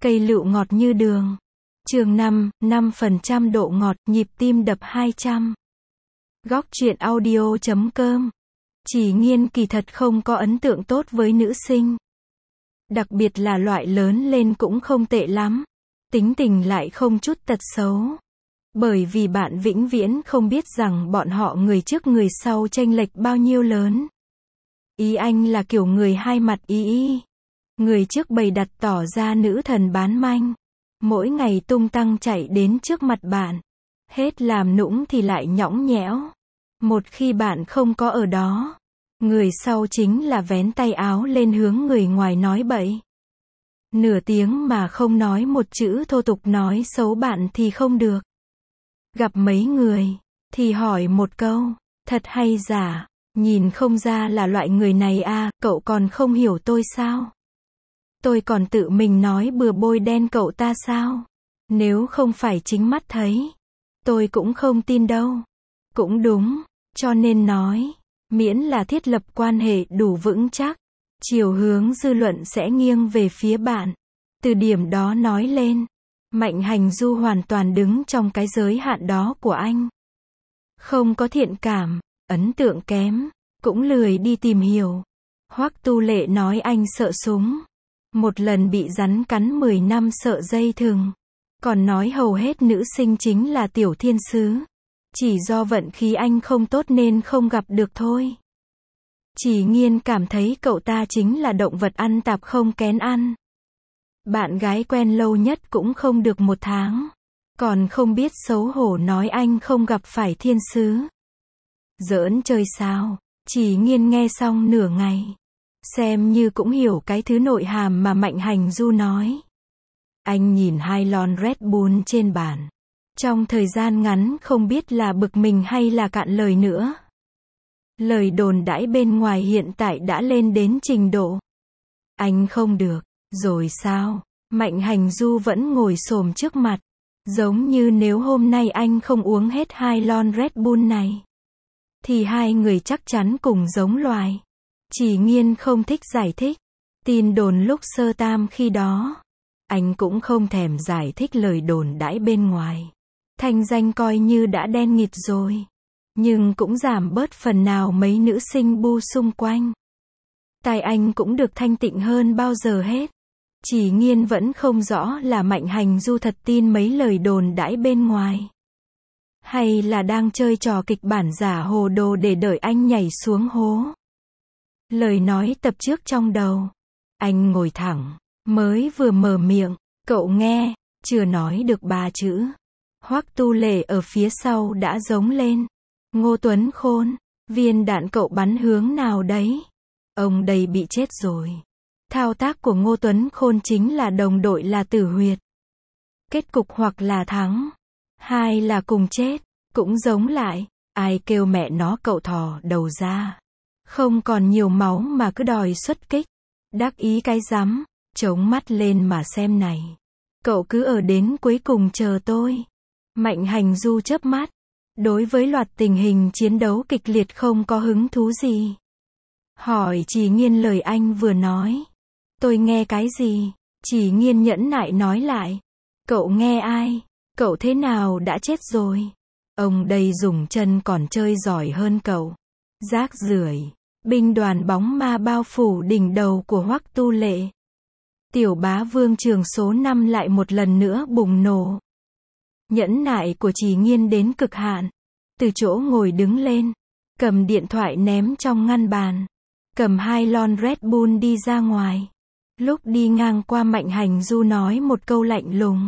Cây lựu ngọt như đường. Chương 5, 5% độ ngọt, nhịp tim đập 200. Góc truyện audio.com. Chỉ Nghiên kỳ thật không có ấn tượng tốt với nữ sinh. Đặc biệt là loại lớn lên cũng không tệ lắm. Tính tình lại không chút tật xấu. Bởi vì bạn vĩnh viễn không biết rằng bọn họ người trước người sau chênh lệch bao nhiêu lớn. Ý anh là kiểu người hai mặt ý. Người trước bày đặt tỏ ra nữ thần bán manh. Mỗi ngày tung tăng chạy đến trước mặt bạn. Hết làm nũng thì lại nhõng nhẽo. Một khi bạn không có ở đó, người sau chính là vén tay áo lên hướng người ngoài nói bậy. Nửa tiếng mà không nói một chữ thô tục nói xấu bạn thì không được. Gặp mấy người, thì hỏi một câu, thật hay giả, nhìn không ra là loại người này à, cậu còn không hiểu tôi sao? Tôi còn tự mình nói bừa bôi đen cậu ta sao? Nếu không phải chính mắt thấy, tôi cũng không tin đâu. Cũng đúng, cho nên nói, miễn là thiết lập quan hệ đủ vững chắc, chiều hướng dư luận sẽ nghiêng về phía bạn. Từ điểm đó nói lên, Mạnh Hành Du hoàn toàn đứng trong cái giới hạn đó của anh. Không có thiện cảm, ấn tượng kém, cũng lười đi tìm hiểu. Hoắc Tu Lệ nói anh sợ súng. Một lần bị rắn cắn 10 năm sợ dây thừng. Còn nói hầu hết nữ sinh chính là tiểu thiên sứ. Chỉ do vận khí anh không tốt nên không gặp được thôi. Chỉ Nghiên cảm thấy cậu ta chính là động vật ăn tạp không kén ăn. Bạn gái quen lâu nhất cũng không được 1 tháng. Còn không biết xấu hổ nói anh không gặp phải thiên sứ. Giỡn chơi sao? Chỉ Nghiên nghe xong nửa ngày. Xem như cũng hiểu cái thứ nội hàm mà Mạnh Hành Du nói. Anh nhìn 2 lon Red Bull trên bàn. Trong thời gian ngắn không biết là bực mình hay là cạn lời nữa. Lời đồn đãi bên ngoài hiện tại đã lên đến trình độ. Anh không được, rồi sao? Mạnh Hành Du vẫn ngồi xổm trước mặt. Giống như nếu hôm nay anh không uống hết 2 lon Red Bull này, thì hai người chắc chắn cùng giống loài. Chỉ Nghiên không thích giải thích. Tin đồn lúc sơ tam khi đó, anh cũng không thèm giải thích lời đồn đãi bên ngoài. Thanh danh coi như đã đen nghịt rồi. Nhưng cũng giảm bớt phần nào mấy nữ sinh bu xung quanh. Tai anh cũng được thanh tịnh hơn bao giờ hết. Chỉ Nghiên vẫn không rõ là Mạnh Hành Du thật tin mấy lời đồn đãi bên ngoài. Hay là đang chơi trò kịch bản giả hồ đồ để đợi anh nhảy xuống hố. Lời nói tập trước trong đầu. Anh ngồi thẳng, mới vừa mở miệng, cậu nghe, chưa nói được 3 chữ. Hoắc Tu Lệ ở phía sau đã giống lên. Ngô Tuấn Khôn, viên đạn cậu bắn hướng nào đấy? Ông đây bị chết rồi. Thao tác của Ngô Tuấn Khôn chính là đồng đội là tử huyệt. Kết cục hoặc là thắng, hai là cùng chết, cũng giống lại. Ai kêu mẹ nó cậu thò đầu ra. Không còn nhiều máu mà cứ đòi xuất kích. Đắc ý cái rắm, chống mắt lên mà xem này. Cậu cứ ở đến cuối cùng chờ tôi. Mạnh Hành Du chớp mắt. Đối với loạt tình hình chiến đấu kịch liệt không có hứng thú gì. Hỏi Chỉ Nghiên lời anh vừa nói. Tôi nghe cái gì? Chỉ Nghiên nhẫn nại nói lại. Cậu nghe ai? Cậu thế nào đã chết rồi? Ông đây dùng chân còn chơi giỏi hơn cậu. Rác rưởi. Binh đoàn bóng ma bao phủ đỉnh đầu của Hoắc Tu Lệ. Tiểu bá vương trường số 5 lại một lần nữa bùng nổ. Nhẫn nại của Chỉ Nghiên đến cực hạn. Từ chỗ ngồi đứng lên. Cầm điện thoại ném trong ngăn bàn. Cầm 2 lon Red Bull đi ra ngoài. Lúc đi ngang qua Mạnh Hành Du nói một câu lạnh lùng.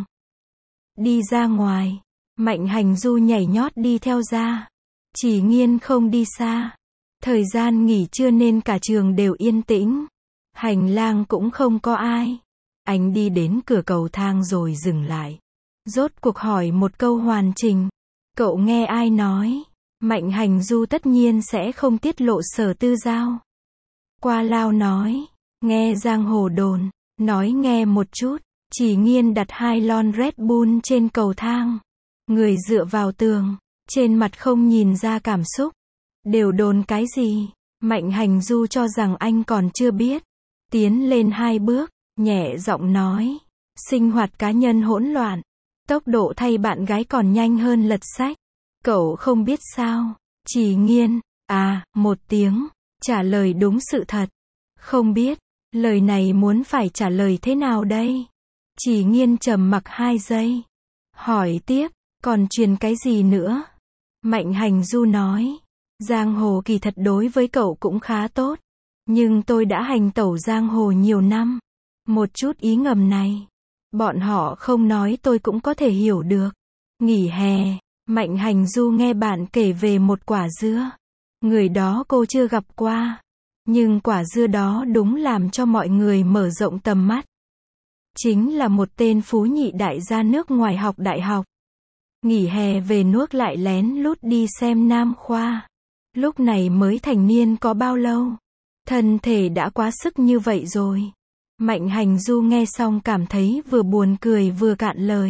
Đi ra ngoài. Mạnh Hành Du nhảy nhót đi theo ra. Chỉ Nghiên không đi xa. Thời gian nghỉ trưa nên cả trường đều yên tĩnh. Hành lang cũng không có ai. Anh đi đến cửa cầu thang rồi dừng lại. Rốt cuộc hỏi một câu hoàn chỉnh. Cậu nghe ai nói? Mạnh Hành Du tất nhiên sẽ không tiết lộ Sở Tư Giao. Qua Lao nói. Nghe giang hồ đồn. Nói nghe một chút. Chỉ Nghiên đặt 2 lon Red Bull trên cầu thang. Người dựa vào tường. Trên mặt không nhìn ra cảm xúc. Đều đồn cái gì? Mạnh Hành Du cho rằng anh còn chưa biết. Tiến lên 2 bước, nhẹ giọng nói. Sinh hoạt cá nhân hỗn loạn. Tốc độ thay bạn gái còn nhanh hơn lật sách. Cậu không biết sao? Chỉ Nghiên, một tiếng, trả lời đúng sự thật. Không biết, lời này muốn phải trả lời thế nào đây? Chỉ Nghiên trầm mặc 2 giây. Hỏi tiếp, còn truyền cái gì nữa? Mạnh Hành Du nói, giang hồ kỳ thật đối với cậu cũng khá tốt. Nhưng tôi đã hành tẩu giang hồ nhiều năm. Một chút ý ngầm này, bọn họ không nói tôi cũng có thể hiểu được. Nghỉ hè, Mạnh Hành Du nghe bạn kể về một quả dưa. Người đó cô chưa gặp qua. Nhưng quả dưa đó đúng làm cho mọi người mở rộng tầm mắt. Chính là một tên phú nhị đại gia nước ngoài học đại học. Nghỉ hè về nước lại lén lút đi xem nam khoa. Lúc này mới thành niên có bao lâu? Thân thể đã quá sức như vậy rồi. Mạnh Hành Du nghe xong cảm thấy vừa buồn cười vừa cạn lời.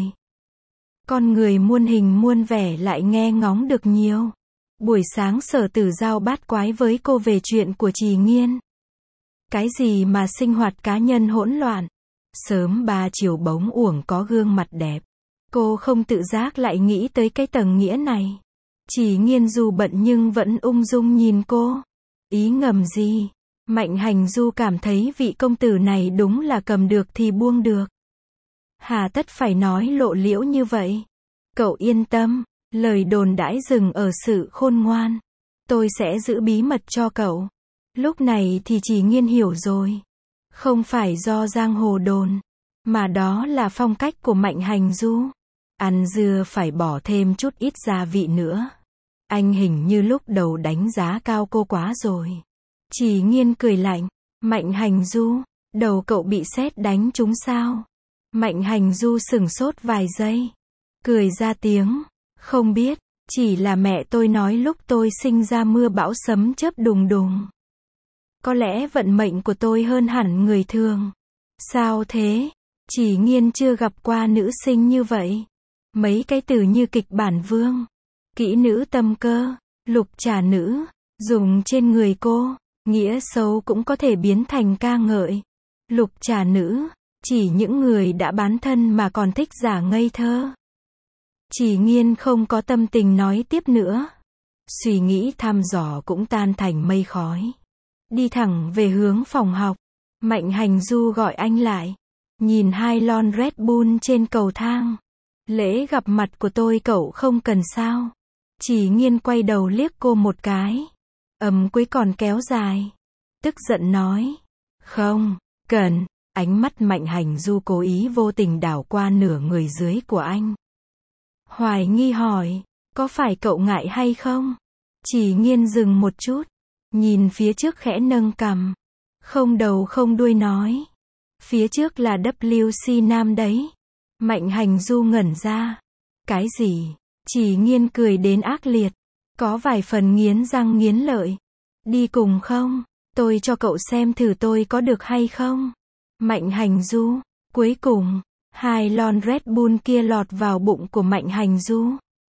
Con người muôn hình muôn vẻ lại nghe ngóng được nhiều. Buổi sáng Sở Tử giao bát quái với cô về chuyện của Trì Nghiên. Cái gì mà sinh hoạt cá nhân hỗn loạn. Sớm 3 chiều bóng uổng có gương mặt đẹp. Cô không tự giác lại nghĩ tới cái tầng nghĩa này. Trì Nghiên dù bận nhưng vẫn ung dung nhìn cô. Ý ngầm gì? Mạnh Hành Du cảm thấy vị công tử này đúng là cầm được thì buông được. Hà tất phải nói lộ liễu như vậy. Cậu yên tâm, lời đồn đãi dừng ở sự khôn ngoan. Tôi sẽ giữ bí mật cho cậu. Lúc này thì Trì Nghiên hiểu rồi. Không phải do giang hồ đồn, mà đó là phong cách của Mạnh Hành Du. Ăn dưa phải bỏ thêm chút ít gia vị nữa. Anh hình như lúc đầu đánh giá cao cô quá rồi. Trì Nghiên cười lạnh. Mạnh Hành Du, đầu cậu bị sét đánh trúng sao? Mạnh Hành Du sửng sốt vài giây. Cười ra tiếng. Không biết, chỉ là mẹ tôi nói lúc tôi sinh ra mưa bão sấm chớp đùng đùng. Có lẽ vận mệnh của tôi hơn hẳn người thường. Sao thế? Trì Nghiên chưa gặp qua nữ sinh như vậy. Mấy cái từ như kịch bản vương, kỹ nữ tâm cơ, lục trà nữ, dùng trên người cô, nghĩa xấu cũng có thể biến thành ca ngợi. Lục trà nữ, chỉ những người đã bán thân mà còn thích giả ngây thơ. Trì Nghiên không có tâm tình nói tiếp nữa. Suy nghĩ thăm dò cũng tan thành mây khói. Đi thẳng về hướng phòng học. Mạnh Hành Du gọi anh lại. Nhìn 2 lon Red Bull trên cầu thang. Lễ gặp mặt của tôi cậu không cần sao? Trì Nghiên quay đầu liếc cô một cái. Cuối còn kéo dài. Tức giận nói. Không, cần. Ánh mắt Mạnh Hành Du cố ý vô tình đảo qua nửa người dưới của anh. Hoài nghi hỏi. Có phải cậu ngại hay không? Trì Nghiên dừng một chút. Nhìn phía trước khẽ nâng cằm. Không đầu không đuôi nói. Phía trước là WC Nam đấy. Mạnh Hành Du ngẩn ra. Cái gì? Trì Nghiên cười đến ác liệt. Có vài phần nghiến răng nghiến lợi. Đi cùng không? Tôi cho cậu xem thử tôi có được hay không? Mạnh Hành Du. Cuối cùng, 2 lon Red Bull kia lọt vào bụng của Mạnh Hành Du.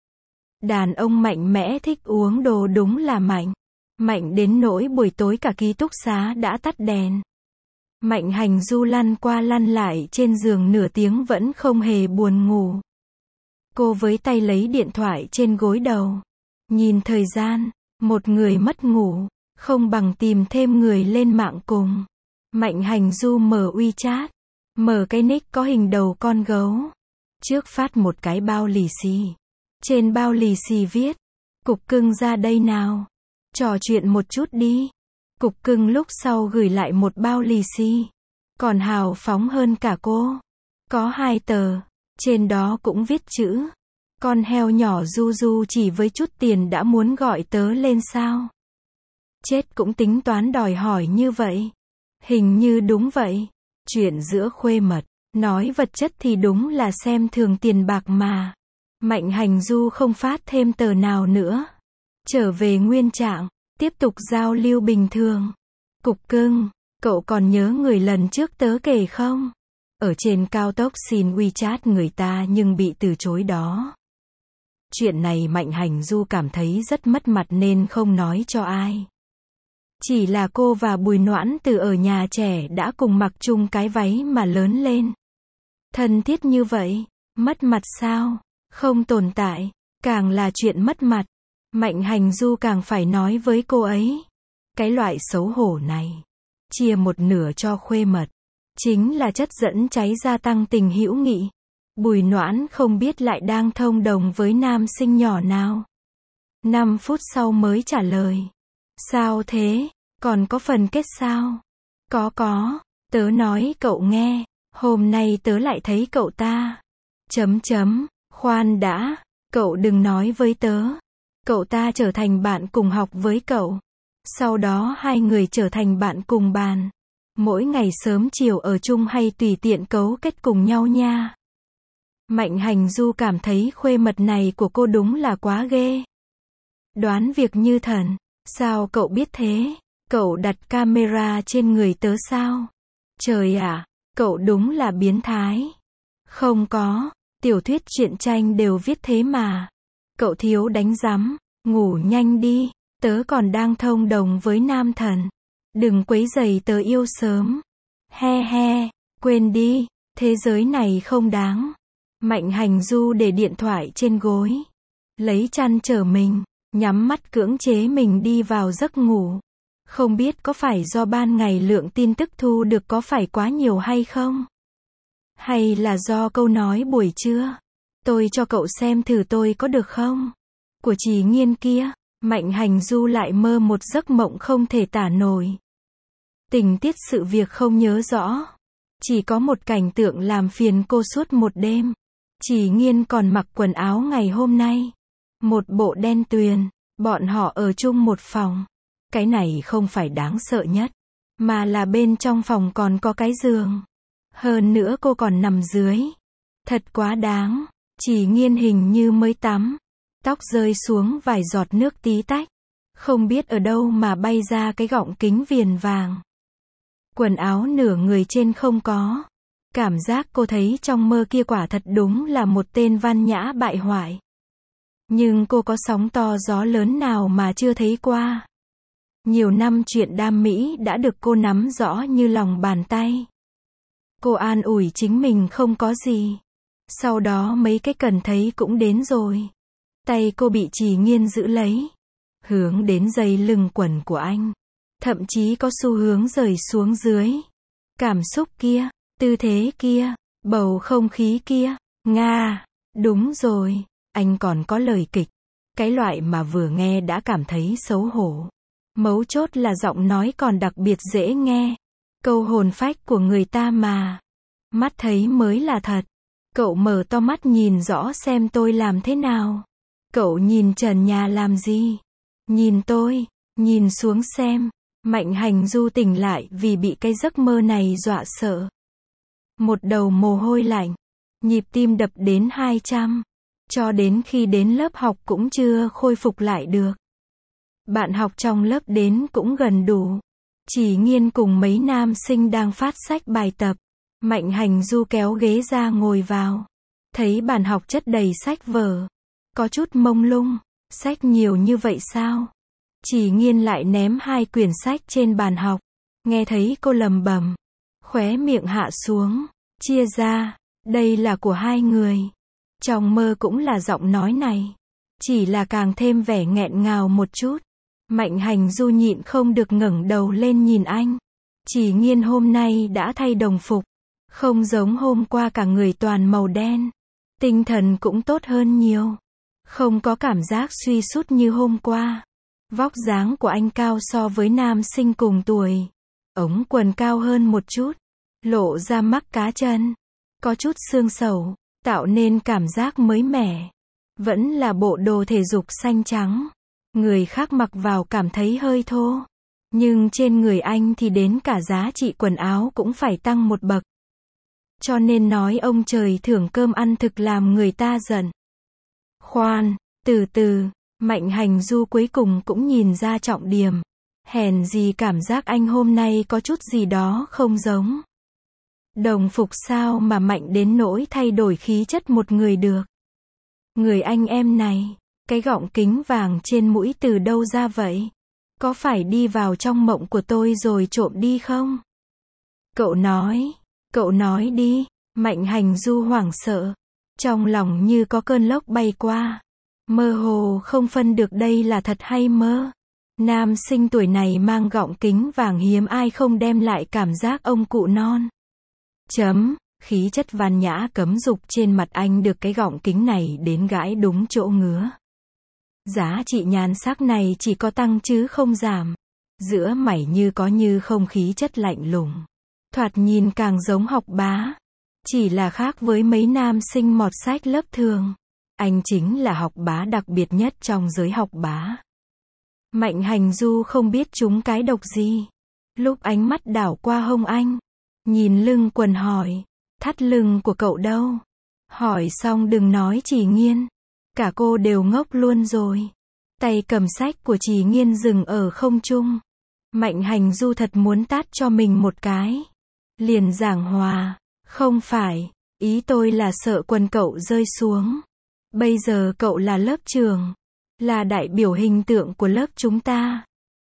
Đàn ông mạnh mẽ thích uống đồ đúng là mạnh. Mạnh đến nỗi buổi tối cả ký túc xá đã tắt đèn. Mạnh Hành Du lăn qua lăn lại trên giường nửa tiếng vẫn không hề buồn ngủ. Cô với tay lấy điện thoại trên gối đầu. Nhìn thời gian, một người mất ngủ, không bằng tìm thêm người lên mạng cùng. Mạnh Hành Du mở WeChat. Mở cái nick có hình đầu con gấu. Trước phát một cái bao lì xì. Trên bao lì xì viết. Cục cưng ra đây nào. Trò chuyện một chút đi. Cục cưng lúc sau gửi lại một bao lì xì. Còn hào phóng hơn cả cô. Có 2 tờ. Trên đó cũng viết chữ. Con heo nhỏ Du Du chỉ với chút tiền đã muốn gọi tớ lên sao? Chết cũng tính toán đòi hỏi như vậy. Hình như đúng vậy. Chuyện giữa khuê mật. Nói vật chất thì đúng là xem thường tiền bạc mà. Mạnh Hành Du không phát thêm tờ nào nữa. Trở về nguyên trạng. Tiếp tục giao lưu bình thường. Cục cưng, cậu còn nhớ người lần trước tớ kể không? Ở trên cao tốc xin WeChat người ta nhưng bị từ chối đó. Chuyện này Mạnh Hành Du cảm thấy rất mất mặt nên không nói cho ai. Chỉ là cô và Bùi Noãn Từ ở nhà trẻ đã cùng mặc chung cái váy mà lớn lên. Thân thiết như vậy, mất mặt sao? Không tồn tại, càng là chuyện mất mặt. Mạnh Hành Du càng phải nói với cô ấy. Cái loại xấu hổ này, chia một nửa cho khuê mật, chính là chất dẫn cháy gia tăng tình hữu nghị. Bùi Noãn không biết lại đang thông đồng với nam sinh nhỏ nào. 5 phút sau mới trả lời. Sao thế? Còn có phần kết sao? Có. Tớ nói cậu nghe, hôm nay tớ lại thấy cậu ta. Khoan đã, cậu đừng nói với tớ. Cậu ta trở thành bạn cùng học với cậu. Sau đó hai người trở thành bạn cùng bàn. Mỗi ngày sớm chiều ở chung hay tùy tiện cấu kết cùng nhau nha. Mạnh Hành Du cảm thấy khuê mật này của cô đúng là quá ghê. Đoán việc như thần. Sao cậu biết thế? Cậu đặt camera trên người tớ sao? Trời ạ, cậu đúng là biến thái. Không có, tiểu thuyết truyện tranh đều viết thế mà. Cậu thiếu đánh rắm, ngủ nhanh đi, tớ còn đang thông đồng với nam thần. Đừng quấy rầy tớ yêu sớm. He, quên đi, thế giới này không đáng. Mạnh Hành Du để điện thoại trên gối, lấy chăn trở mình, nhắm mắt cưỡng chế mình đi vào giấc ngủ. Không biết có phải do ban ngày lượng tin tức thu được có phải quá nhiều hay không? Hay là do câu nói buổi trưa? Tôi cho cậu xem thử tôi có được không? Của Trì Nghiên kia, Mạnh Hành Du lại mơ một giấc mộng không thể tả nổi. Tình tiết sự việc không nhớ rõ. Chỉ có một cảnh tượng làm phiền cô suốt một đêm. Trì Nghiên còn mặc quần áo ngày hôm nay. Một bộ đen tuyền, bọn họ ở chung một phòng. Cái này không phải đáng sợ nhất, mà là bên trong phòng còn có cái giường. Hơn nữa cô còn nằm dưới. Thật quá đáng. Trì Nghiên hình như mới tắm. Tóc rơi xuống vài giọt nước tí tách. Không biết ở đâu mà bay ra cái gọng kính viền vàng. Quần áo nửa người trên không có. Cảm giác cô thấy trong mơ kia quả thật đúng là một tên văn nhã bại hoại. Nhưng cô có sóng to gió lớn nào mà chưa thấy qua. Nhiều năm chuyện đam mỹ đã được cô nắm rõ như lòng bàn tay. Cô an ủi chính mình không có gì. Sau đó mấy cái cần thấy cũng đến rồi. Tay cô bị Trì Nghiên giữ lấy. Hướng đến dây lưng quần của anh. Thậm chí có xu hướng rời xuống dưới. Cảm xúc kia, tư thế kia, bầu không khí kia. Nga, đúng rồi, anh còn có lời kịch. Cái loại mà vừa nghe đã cảm thấy xấu hổ. Mấu chốt là giọng nói còn đặc biệt dễ nghe. Câu hồn phách của người ta mà. Mắt thấy mới là thật. Cậu mở to mắt nhìn rõ xem tôi làm thế nào. Cậu nhìn trần nhà làm gì? Nhìn tôi, nhìn xuống xem. Mạnh Hành Du tỉnh lại vì bị cái giấc mơ này dọa sợ. Một đầu mồ hôi lạnh. Nhịp tim đập đến 200. Cho đến khi đến lớp học cũng chưa khôi phục lại được. Bạn học trong lớp đến cũng gần đủ. Trì Nghiên cùng mấy nam sinh đang phát sách bài tập. Mạnh Hành Du kéo ghế ra ngồi vào. Thấy bàn học chất đầy sách vở. Có chút mông lung. Sách nhiều như vậy sao? Trì Nghiên lại ném 2 quyển sách trên bàn học. Nghe thấy cô lầm bầm. Khóe miệng hạ xuống. Chia ra. Đây là của 2 người. Trong mơ cũng là giọng nói này. Chỉ là càng thêm vẻ nghẹn ngào một chút. Mạnh Hành Du nhịn không được ngẩng đầu lên nhìn anh. Trì Nghiên hôm nay đã thay đồng phục. Không giống hôm qua cả người toàn màu đen. Tinh thần cũng tốt hơn nhiều. Không có cảm giác suy sút như hôm qua. Vóc dáng của anh cao so với nam sinh cùng tuổi. Ống quần cao hơn một chút. Lộ ra mắt cá chân. Có chút xương sầu. Tạo nên cảm giác mới mẻ. Vẫn là bộ đồ thể dục xanh trắng. Người khác mặc vào cảm thấy hơi thô. Nhưng trên người anh thì đến cả giá trị quần áo cũng phải tăng một bậc. Cho nên nói ông trời thưởng cơm ăn thực làm người ta giận. Khoan, từ từ, Mạnh Hành Du cuối cùng cũng nhìn ra trọng điểm. Hèn gì cảm giác anh hôm nay có chút gì đó không giống. Đồng phục sao mà mạnh đến nỗi thay đổi khí chất một người được. Người anh em này, cái gọng kính vàng trên mũi từ đâu ra vậy? Có phải đi vào trong mộng của tôi rồi trộm đi không? Cậu nói đi, Mạnh Hành Du hoảng sợ. Trong lòng như có cơn lốc bay qua. Mơ hồ không phân được đây là thật hay mơ. Nam sinh tuổi này mang gọng kính vàng hiếm ai không đem lại cảm giác ông cụ non. Khí chất văn nhã cấm dục trên mặt anh được cái gọng kính này đến gãi đúng chỗ ngứa. Giá trị nhan sắc này chỉ có tăng chứ không giảm. Giữa mày như có như không khí chất lạnh lùng. Thoạt nhìn càng giống học bá. Chỉ là khác với mấy nam sinh mọt sách lớp thường. Anh chính là học bá đặc biệt nhất trong giới học bá. Mạnh Hành Du không biết trúng cái độc gì. Lúc ánh mắt đảo qua hông anh. Nhìn lưng quần hỏi. Thắt lưng của cậu đâu? Hỏi xong đừng nói Chỉ Nghiên. Cả cô đều ngốc luôn rồi. Tay cầm sách của Chỉ Nghiên dừng ở không trung. Mạnh Hành Du thật muốn tát cho mình một cái. Liền giảng hòa. Không phải. Ý tôi là sợ quần cậu rơi xuống. Bây giờ cậu là lớp trưởng. Là đại biểu hình tượng của lớp chúng ta.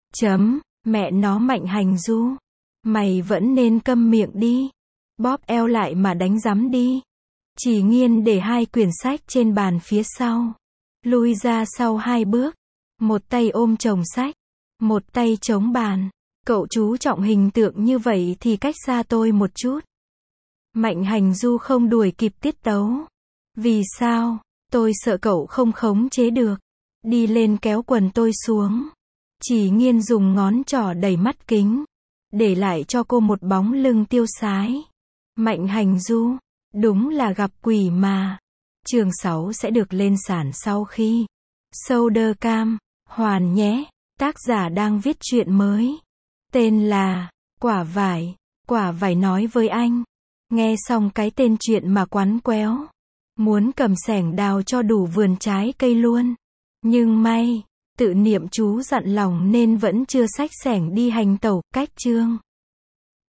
Mẹ nó Mạnh Hành Du. Mày vẫn nên câm miệng đi. Bóp eo lại mà đánh rắm đi. Chỉ Nghiên để 2 quyển sách trên bàn phía sau. Lui ra sau 2 bước. Một tay ôm chồng sách. Một tay chống bàn. Cậu chú trọng hình tượng như vậy thì cách xa tôi một chút. Mạnh Hành Du không đuổi kịp tiết tấu. Vì sao? Tôi sợ cậu không khống chế được. Đi lên kéo quần tôi xuống. Chỉ Nghiên dùng ngón trỏ đẩy mắt kính. Để lại cho cô một bóng lưng tiêu sái. Mạnh Hành Du. Đúng là gặp quỷ mà. Chương 6 sẽ được lên sàn sau khi Shoulder Cam hoàn nhé. Tác giả đang viết truyện mới. Tên là Quả Vải. Quả Vải nói với anh. Nghe xong cái tên truyện mà quắn quéo. Muốn cầm xẻng đào cho đủ vườn trái cây luôn. Nhưng may, tự niệm chú dặn lòng nên vẫn chưa xách xẻng đi hành tẩu. Cách chương